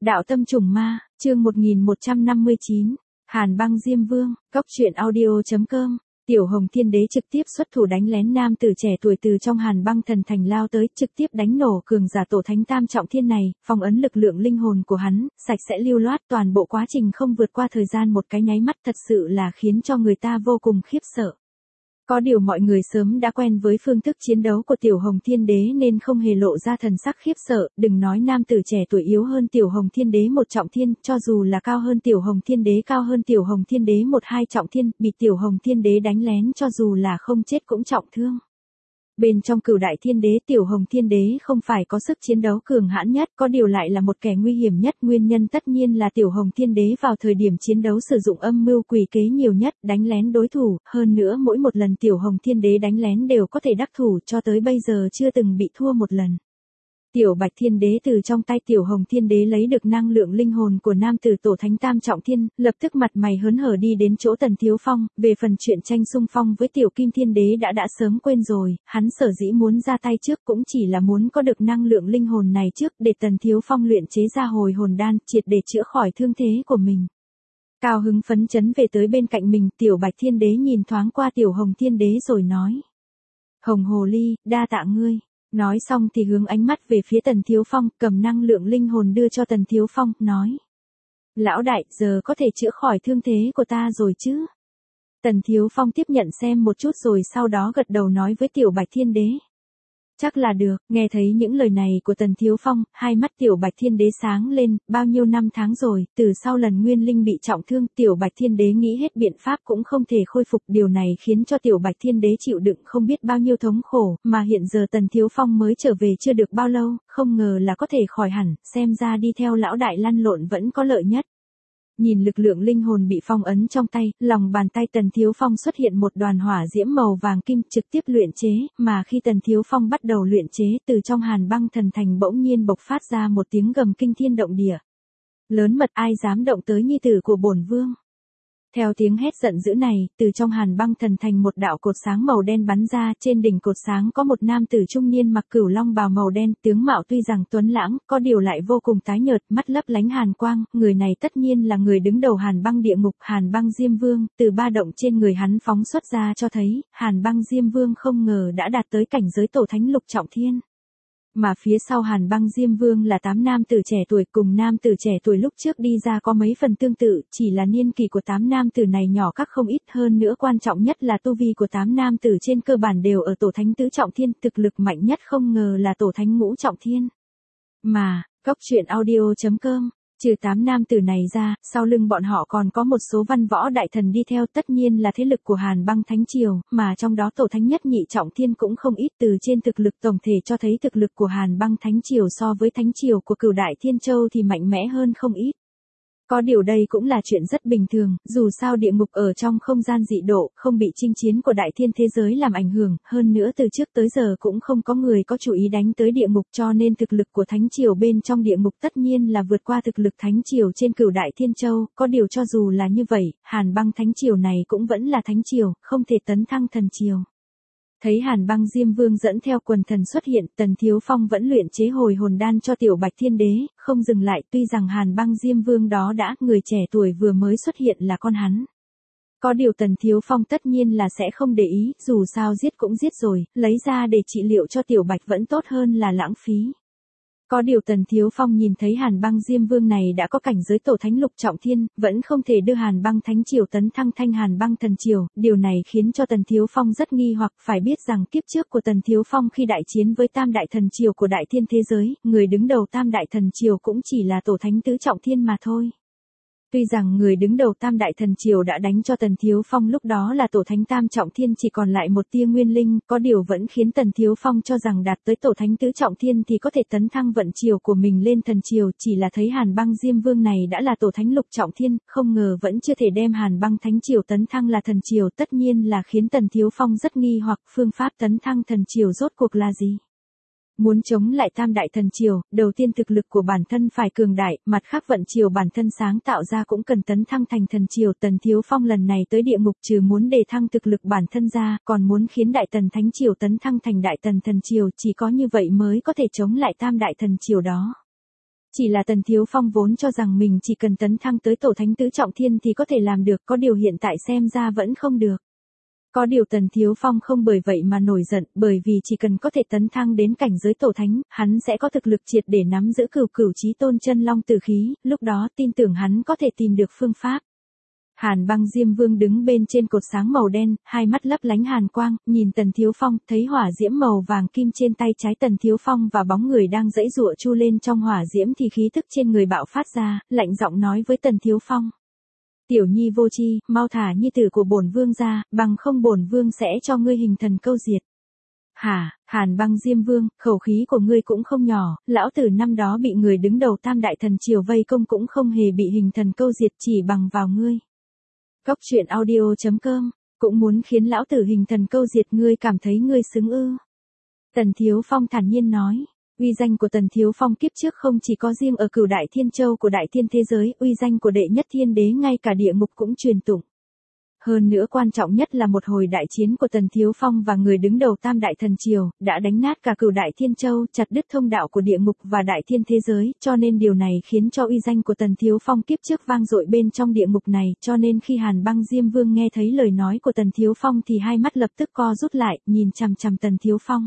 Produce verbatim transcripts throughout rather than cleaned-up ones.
Đạo tâm trùng ma, chương một nghìn một trăm năm mươi chín, Hàn băng Diêm Vương, Cốc truyện audio.com. Tiểu Hồng Thiên Đế trực tiếp xuất thủ đánh lén nam tử trẻ tuổi từ trong Hàn băng thần thành lao tới, trực tiếp đánh nổ cường giả tổ thánh tam trọng thiên này, phong ấn lực lượng linh hồn của hắn, sạch sẽ lưu loát, toàn bộ quá trình không vượt qua thời gian một cái nháy mắt, thật sự là khiến cho người ta vô cùng khiếp sợ. Có điều mọi người sớm đã quen với phương thức chiến đấu của Tiểu Hồng Thiên Đế nên không hề lộ ra thần sắc khiếp sợ, đừng nói nam tử trẻ tuổi yếu hơn Tiểu Hồng Thiên Đế một trọng thiên, cho dù là cao hơn Tiểu Hồng Thiên Đế cao hơn Tiểu Hồng Thiên Đế một hai trọng thiên, bị Tiểu Hồng Thiên Đế đánh lén cho dù là không chết cũng trọng thương. Bên trong Cửu Đại Thiên Đế, Tiểu Hồng Thiên Đế không phải có sức chiến đấu cường hãn nhất, có điều lại là một kẻ nguy hiểm nhất, nguyên nhân tất nhiên là Tiểu Hồng Thiên Đế vào thời điểm chiến đấu sử dụng âm mưu quỷ kế nhiều nhất, đánh lén đối thủ, hơn nữa mỗi một lần Tiểu Hồng Thiên Đế đánh lén đều có thể đắc thủ, cho tới bây giờ chưa từng bị thua một lần. Tiểu Bạch Thiên Đế từ trong tay Tiểu Hồng Thiên Đế lấy được năng lượng linh hồn của nam tử tổ thánh tam trọng thiên, lập tức mặt mày hớn hở đi đến chỗ Tần Thiếu Phong, về phần chuyện tranh xung phong với Tiểu Kim Thiên Đế đã đã sớm quên rồi, hắn sở dĩ muốn ra tay trước cũng chỉ là muốn có được năng lượng linh hồn này trước để Tần Thiếu Phong luyện chế ra hồi hồn đan, triệt để chữa khỏi thương thế của mình. Cao hứng phấn chấn về tới bên cạnh mình, Tiểu Bạch Thiên Đế nhìn thoáng qua Tiểu Hồng Thiên Đế rồi nói: Hồng Hồ Ly, đa tạ ngươi. Nói xong thì hướng ánh mắt về phía Tần Thiếu Phong, cầm năng lượng linh hồn đưa cho Tần Thiếu Phong, nói: Lão đại, giờ có thể chữa khỏi thương thế của ta rồi chứ? Tần Thiếu Phong tiếp nhận xem một chút rồi sau đó gật đầu nói với Tiểu Bạch Thiên Đế: Chắc là được. Nghe thấy những lời này của Tần Thiếu Phong, hai mắt Tiểu Bạch Thiên Đế sáng lên, bao nhiêu năm tháng rồi, từ sau lần Nguyên Linh bị trọng thương, Tiểu Bạch Thiên Đế nghĩ hết biện pháp cũng không thể khôi phục, điều này khiến cho Tiểu Bạch Thiên Đế chịu đựng không biết bao nhiêu thống khổ, mà hiện giờ Tần Thiếu Phong mới trở về chưa được bao lâu, không ngờ là có thể khỏi hẳn, xem ra đi theo lão đại lăn lộn vẫn có lợi nhất. Nhìn lực lượng linh hồn bị phong ấn trong tay, lòng bàn tay Tần Thiếu Phong xuất hiện một đoàn hỏa diễm màu vàng kim trực tiếp luyện chế, mà khi Tần Thiếu Phong bắt đầu luyện chế, từ trong Hàn băng thần thành bỗng nhiên bộc phát ra một tiếng gầm kinh thiên động địa. Lớn mật, ai dám động tới nhi tử của bổn vương? Theo tiếng hét giận dữ này, từ trong Hàn băng thần thành một đạo cột sáng màu đen bắn ra, trên đỉnh cột sáng có một nam tử trung niên mặc cửu long bào màu đen, tướng mạo tuy rằng tuấn lãng, có điều lại vô cùng tái nhợt, mắt lấp lánh hàn quang, người này tất nhiên là người đứng đầu Hàn băng địa ngục, Hàn băng Diêm Vương, từ ba động trên người hắn phóng xuất ra cho thấy, Hàn băng Diêm Vương không ngờ đã đạt tới cảnh giới tổ thánh lục trọng thiên. Mà phía sau Hàn băng Diêm Vương là tám nam tử trẻ tuổi, cùng nam tử trẻ tuổi lúc trước đi ra có mấy phần tương tự, chỉ là niên kỷ của tám nam tử này nhỏ các không ít, hơn nữa quan trọng nhất là tu vi của tám nam tử trên cơ bản đều ở tổ thánh tứ trọng thiên, thực lực mạnh nhất không ngờ là tổ thánh ngũ trọng thiên. Mà, Cốc truyện audio.com, trừ tám nam tử này ra, sau lưng bọn họ còn có một số văn võ đại thần đi theo, tất nhiên là thế lực của Hàn băng thánh triều, mà trong đó tổ thánh nhất nhị trọng thiên cũng không ít, từ trên thực lực tổng thể cho thấy thực lực của Hàn băng thánh triều so với thánh triều của Cửu Đại Thiên Châu thì mạnh mẽ hơn không ít. Có điều đây cũng là chuyện rất bình thường, dù sao địa ngục ở trong không gian dị độ, không bị chinh chiến của đại thiên thế giới làm ảnh hưởng, hơn nữa từ trước tới giờ cũng không có người có chủ ý đánh tới địa ngục, cho nên thực lực của thánh triều bên trong địa ngục tất nhiên là vượt qua thực lực thánh triều trên Cửu Đại Thiên Châu, có điều cho dù là như vậy, Hàn băng thánh triều này cũng vẫn là thánh triều, không thể tấn thăng thần triều. Thấy Hàn băng Diêm Vương dẫn theo quần thần xuất hiện, Tần Thiếu Phong vẫn luyện chế hồi hồn đan cho Tiểu Bạch Thiên Đế, không dừng lại, tuy rằng Hàn băng Diêm Vương đó đã, người trẻ tuổi vừa mới xuất hiện là con hắn. Có điều Tần Thiếu Phong tất nhiên là sẽ không để ý, dù sao giết cũng giết rồi, lấy ra để trị liệu cho Tiểu Bạch vẫn tốt hơn là lãng phí. Có điều Tần Thiếu Phong nhìn thấy Hàn băng Diêm Vương này đã có cảnh giới tổ thánh lục trọng thiên, vẫn không thể đưa Hàn băng thánh triều tấn thăng thanh Hàn băng thần triều, điều này khiến cho Tần Thiếu Phong rất nghi hoặc, phải biết rằng kiếp trước của Tần Thiếu Phong khi đại chiến với tam đại thần triều của đại thiên thế giới, người đứng đầu tam đại thần triều cũng chỉ là tổ thánh tứ trọng thiên mà thôi. Tuy rằng người đứng đầu tam đại thần triều đã đánh cho Tần Thiếu Phong lúc đó là tổ thánh tam trọng thiên chỉ còn lại một tia nguyên linh, có điều vẫn khiến Tần Thiếu Phong cho rằng đạt tới tổ thánh tứ trọng thiên thì có thể tấn thăng vận triều của mình lên thần triều, chỉ là thấy Hàn băng Diêm Vương này đã là tổ thánh lục trọng thiên, không ngờ vẫn chưa thể đem Hàn băng thánh triều tấn thăng là thần triều, tất nhiên là khiến Tần Thiếu Phong rất nghi hoặc phương pháp tấn thăng thần triều rốt cuộc là gì. Muốn chống lại tam đại thần triều, đầu tiên thực lực của bản thân phải cường đại, mặt khác vận triều bản thân sáng tạo ra cũng cần tấn thăng thành thần triều. Tần Thiếu Phong lần này tới địa ngục trừ muốn đề thăng thực lực bản thân ra, còn muốn khiến đại tần thánh triều tấn thăng thành đại tần thần triều, chỉ có như vậy mới có thể chống lại tam đại thần triều đó. Chỉ là Tần Thiếu Phong vốn cho rằng mình chỉ cần tấn thăng tới tổ thánh tứ trọng thiên thì có thể làm được, có điều hiện tại xem ra vẫn không được. Có điều Tần Thiếu Phong không bởi vậy mà nổi giận, bởi vì chỉ cần có thể tấn thăng đến cảnh giới tổ thánh, hắn sẽ có thực lực triệt để nắm giữ cửu cửu chí tôn chân long tử khí, lúc đó tin tưởng hắn có thể tìm được phương pháp. Hàn Băng Diêm Vương đứng bên trên cột sáng màu đen, hai mắt lấp lánh hàn quang, nhìn Tần Thiếu Phong, thấy hỏa diễm màu vàng kim trên tay trái Tần Thiếu Phong và bóng người đang giãy giụa chu lên trong hỏa diễm thì khí tức trên người bạo phát ra, lạnh giọng nói với Tần Thiếu Phong. Tiểu nhi vô tri, mau thả nhi tử của bổn vương ra, bằng không bổn vương sẽ cho ngươi hình thần câu diệt. Hả, Hàn Băng Diêm Vương, khẩu khí của ngươi cũng không nhỏ, lão tử năm đó bị người đứng đầu tam đại thần triều vây công cũng không hề bị hình thần câu diệt chỉ bằng vào ngươi. Cốc truyện audio chấm com, cũng muốn khiến lão tử hình thần câu diệt ngươi cảm thấy ngươi xứng ư. Tần Thiếu Phong thản nhiên nói, uy danh của Tần Thiếu Phong kiếp trước không chỉ có riêng ở cửu đại thiên châu của đại thiên thế giới, uy danh của đệ nhất thiên đế ngay cả địa ngục cũng truyền tụng. Hơn nữa quan trọng nhất là một hồi đại chiến của Tần Thiếu Phong và người đứng đầu tam đại thần triều, đã đánh nát cả cửu đại thiên châu, chặt đứt thông đạo của địa ngục và đại thiên thế giới, cho nên điều này khiến cho uy danh của Tần Thiếu Phong kiếp trước vang dội bên trong địa ngục này, cho nên khi Hàn Băng Diêm Vương nghe thấy lời nói của Tần Thiếu Phong thì hai mắt lập tức co rút lại, nhìn chằm chằm Tần Thiếu Phong.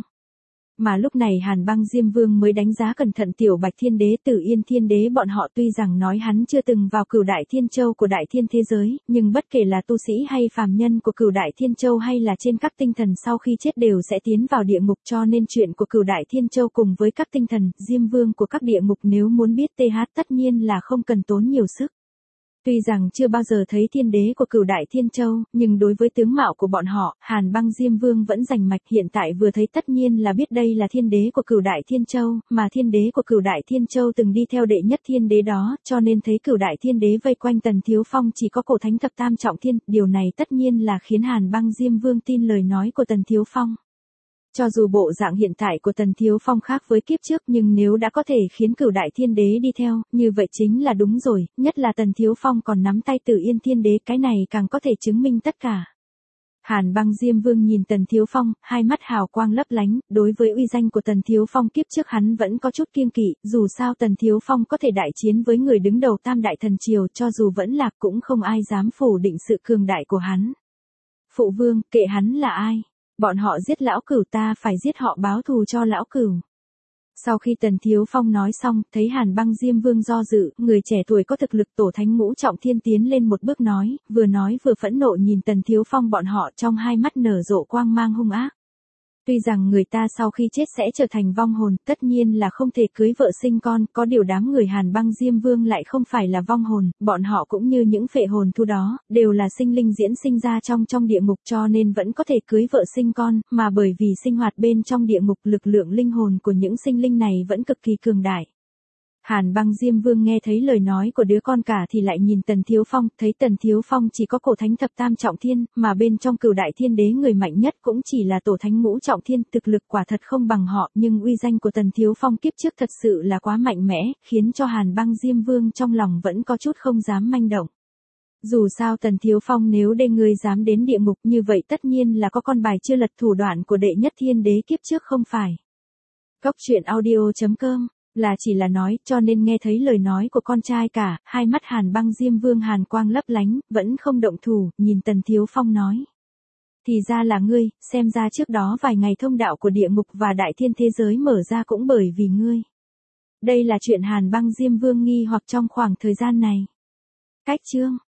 Mà lúc này Hàn Băng Diêm Vương mới đánh giá cẩn thận Tiểu Bạch Thiên Đế, Tử Yên Thiên Đế bọn họ, tuy rằng nói hắn chưa từng vào cửu đại thiên châu của đại thiên thế giới, nhưng bất kể là tu sĩ hay phàm nhân của cửu đại thiên châu hay là trên các tinh thần sau khi chết đều sẽ tiến vào địa ngục, cho nên chuyện của cửu đại thiên châu cùng với các tinh thần, Diêm Vương của các địa ngục nếu muốn biết th tất nhiên là không cần tốn nhiều sức. Tuy rằng chưa bao giờ thấy thiên đế của cửu đại thiên châu, nhưng đối với tướng mạo của bọn họ, Hàn Băng Diêm Vương vẫn rành mạch, hiện tại vừa thấy tất nhiên là biết đây là thiên đế của cửu đại thiên châu, mà thiên đế của cửu đại thiên châu từng đi theo đệ nhất thiên đế đó, cho nên thấy cửu đại thiên đế vây quanh Tần Thiếu Phong chỉ có cổ thánh thập tam trọng thiên, điều này tất nhiên là khiến Hàn Băng Diêm Vương tin lời nói của Tần Thiếu Phong. Cho dù bộ dạng hiện tại của Tần Thiếu Phong khác với kiếp trước nhưng nếu đã có thể khiến cửu đại thiên đế đi theo, như vậy chính là đúng rồi, nhất là Tần Thiếu Phong còn nắm tay Tử Yên Thiên Đế, cái này càng có thể chứng minh tất cả. Hàn Băng Diêm Vương nhìn Tần Thiếu Phong, hai mắt hào quang lấp lánh, đối với uy danh của Tần Thiếu Phong kiếp trước hắn vẫn có chút kiêng kỵ, dù sao Tần Thiếu Phong có thể đại chiến với người đứng đầu tam đại thần triều, cho dù vẫn lạc cũng không ai dám phủ định sự cường đại của hắn. Phụ vương, kệ hắn là ai? Bọn họ giết lão cửu ta phải giết họ báo thù cho lão cửu. Sau khi Tần Thiếu Phong nói xong, thấy Hàn Băng Diêm Vương do dự, người trẻ tuổi có thực lực tổ thánh ngũ trọng thiên tiến lên một bước nói, vừa nói vừa phẫn nộ nhìn Tần Thiếu Phong bọn họ, trong hai mắt nở rộ quang mang hung ác. Tuy rằng người ta sau khi chết sẽ trở thành vong hồn, tất nhiên là không thể cưới vợ sinh con, có điều đám người Hàn Băng Diêm Vương lại không phải là vong hồn, bọn họ cũng như những phệ hồn thu đó, đều là sinh linh diễn sinh ra trong trong địa ngục, cho nên vẫn có thể cưới vợ sinh con, mà bởi vì sinh hoạt bên trong địa ngục, lực lượng linh hồn của những sinh linh này vẫn cực kỳ cường đại. Hàn Băng Diêm Vương nghe thấy lời nói của đứa con cả thì lại nhìn Tần Thiếu Phong, thấy Tần Thiếu Phong chỉ có cổ thánh thập tam trọng thiên, mà bên trong cửu đại thiên đế người mạnh nhất cũng chỉ là tổ thánh ngũ trọng thiên, thực lực quả thật không bằng họ, nhưng uy danh của Tần Thiếu Phong kiếp trước thật sự là quá mạnh mẽ, khiến cho Hàn Băng Diêm Vương trong lòng vẫn có chút không dám manh động. Dù sao Tần Thiếu Phong nếu để người dám đến địa ngục như vậy tất nhiên là có con bài chưa lật, thủ đoạn của đệ nhất thiên đế kiếp trước không phải. Cốc truyện audio chấm com là chỉ là nói, cho nên nghe thấy lời nói của con trai cả, hai mắt Hàn Băng Diêm Vương hàn quang lấp lánh, vẫn không động thủ, nhìn Tần Thiếu Phong nói. Thì ra là ngươi, xem ra trước đó vài ngày thông đạo của địa ngục và đại thiên thế giới mở ra cũng bởi vì ngươi. Đây là chuyện Hàn Băng Diêm Vương nghi hoặc trong khoảng thời gian này. Cách chương